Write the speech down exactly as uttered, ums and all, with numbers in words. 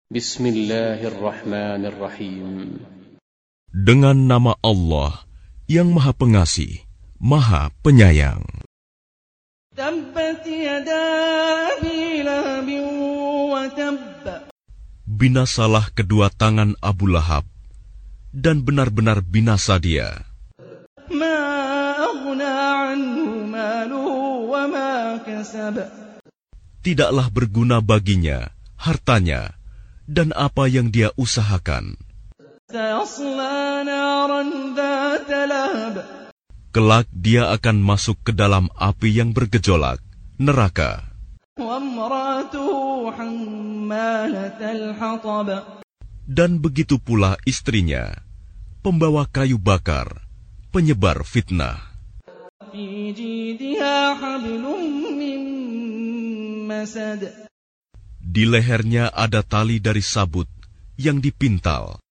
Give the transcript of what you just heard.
Bismillahirrahmanirrahim. Dengan nama Allah yang Maha Pengasih, Maha Penyayang. Tabbat yada Abi Lahab wa tabb. Binasalah kedua tangan Abu Lahab, dan benar-benar binasa dia. Ma aghna anhu maluhu wa ma kasab. Tidaklah berguna baginya hartanya dan apa yang dia usahakan. Sayasla naran dhata lahab. Kelak dia akan masuk ke dalam api yang bergejolak, neraka. Wa imratuhu hammalatal hatab. Dan begitu pula istrinya, pembawa kayu bakar, penyebar fitnah. Fi jidha hablum min masad. Di lehernya ada tali dari sabut yang dipintal.